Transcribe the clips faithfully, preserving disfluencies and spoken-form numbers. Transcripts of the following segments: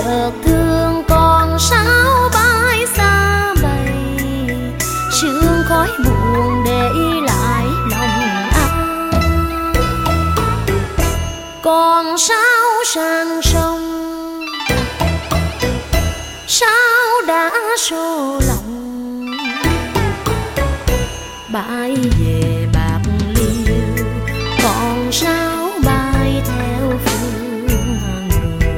chợt thương còn sao bay xa bầy, sương khói buồn để lại lòng anh. Còn sao sang sông, sao đã xô lòng, bay về bạc liêu, còn sao bay theo phương người,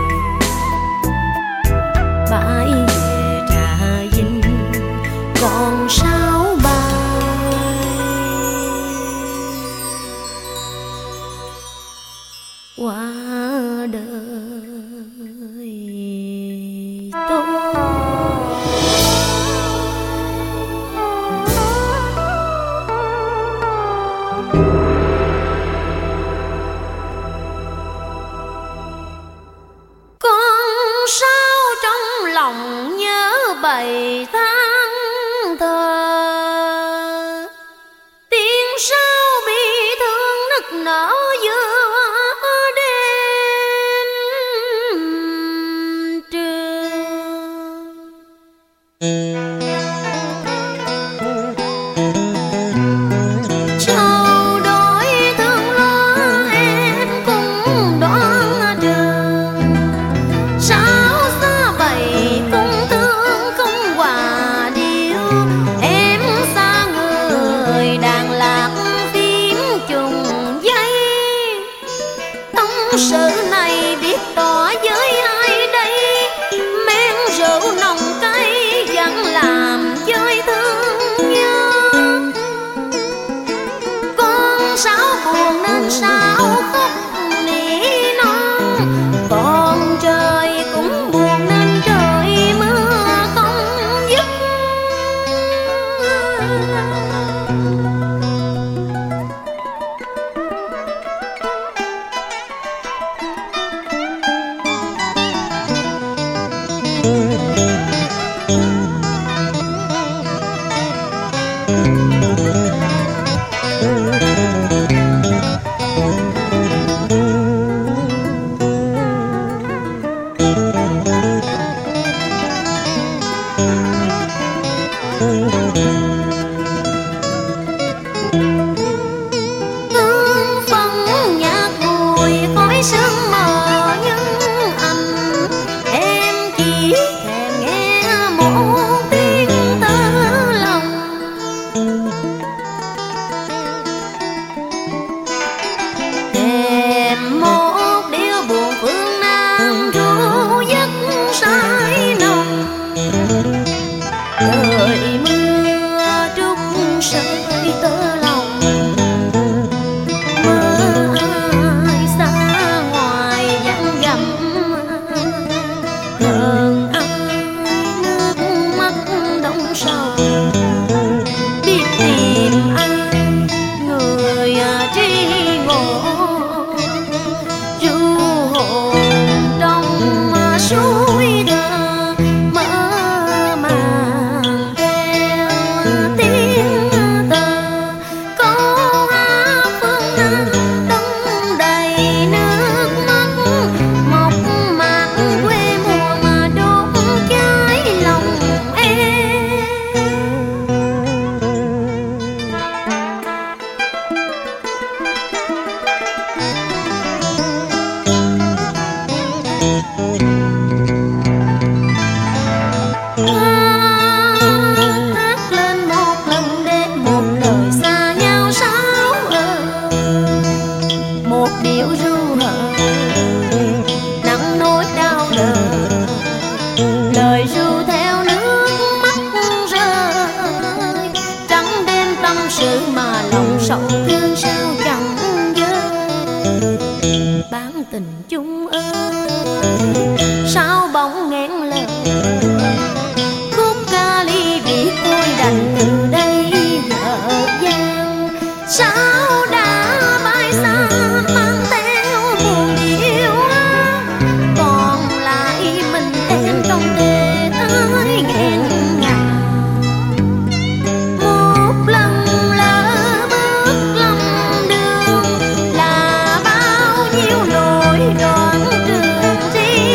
bay về Trà Vinh, còn sao bay qua đời tôi. Con sao trong lòng nhớ bầy tháng thơ, tiếng sao bi thương nức nở giữa đêm trường. Châu đổi thương lo em cũng đoán đường, sao xa bầy cũng thương không hòa điệu. Em xa người đàn lạc phiến trùng dây, tâm sự này biết tỏ với ai đây. Men rượu nồng cay vẫn làm chơi thương nhớ. Con sao buồn nên sao khóc nỉ non, còn trời cũng buồn nên trời mưa không dứt. Hương phân nhạt bụi khói sương mờ nhưng anh, em chỉ thèm nghe một tiếng tơ lòng. Thèm một điệu buồn phương Nam ru giấc say nồng. Trời mưa trút sợi tơ lòng, mơ ai xa ngoài vắng gầm. Thương ai nước mắt đóng sầu, biết tìm ai người tri ngộ. Ru hồn trong suối thơ mơ màng theo tiếng tơ. Câu hát phương Nam đông đầy nước mắt, mộc mạc quê mùa mà đốt cháy lòng em. Hát lên một lần để một lời xa nhau sao ơ, một điệu ru hờ nắng nỗi đau đớn. Lời ru theo nước mắt rơi, trắng đêm tâm sự mà lòng sầu thương sao chẳng vơi. Bán tình chung ơi, sao bỗng nghẹn lời, khúc ca ly biệt tôi đành từ đây dở dang. Sao đã bay xa mang theo buồn điệu, còn lại mình em trong tê ái nghẹn ngào. Một lần lỡ bước lầm đường là bao nhiêu nỗi đoạn trường tri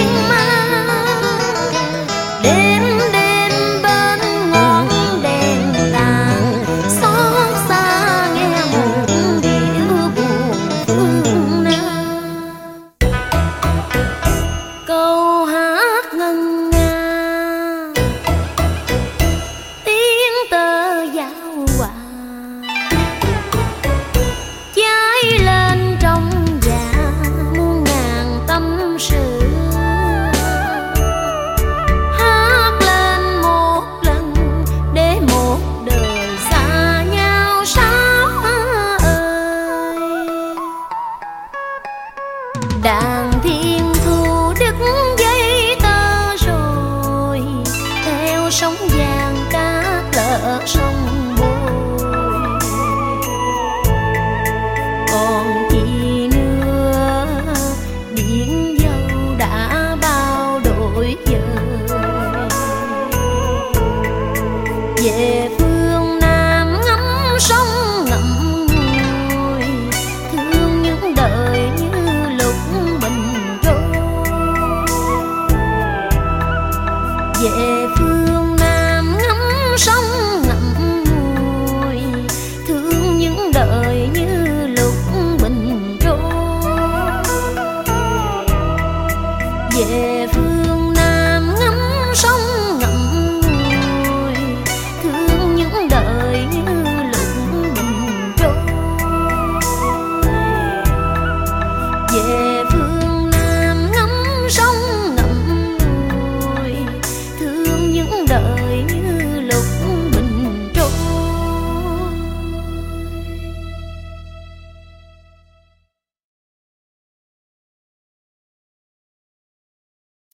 đàn thiên thu đứt dây tơ rồi, theo sóng vàng cát lỡ sông bồi. Còn gì nữa, biển dâu đã bao đổi dời. Về phương Nam ngắm sông ngậm ngùi, thương những đời như lúc bình trôi. Về phương Nam ngắm sông ngậm ngùi, thương những đời như lúc bình trôi. Về phương Nam ngắm sông ngậm ngùi, thương những đời như lúc bình trôi. Về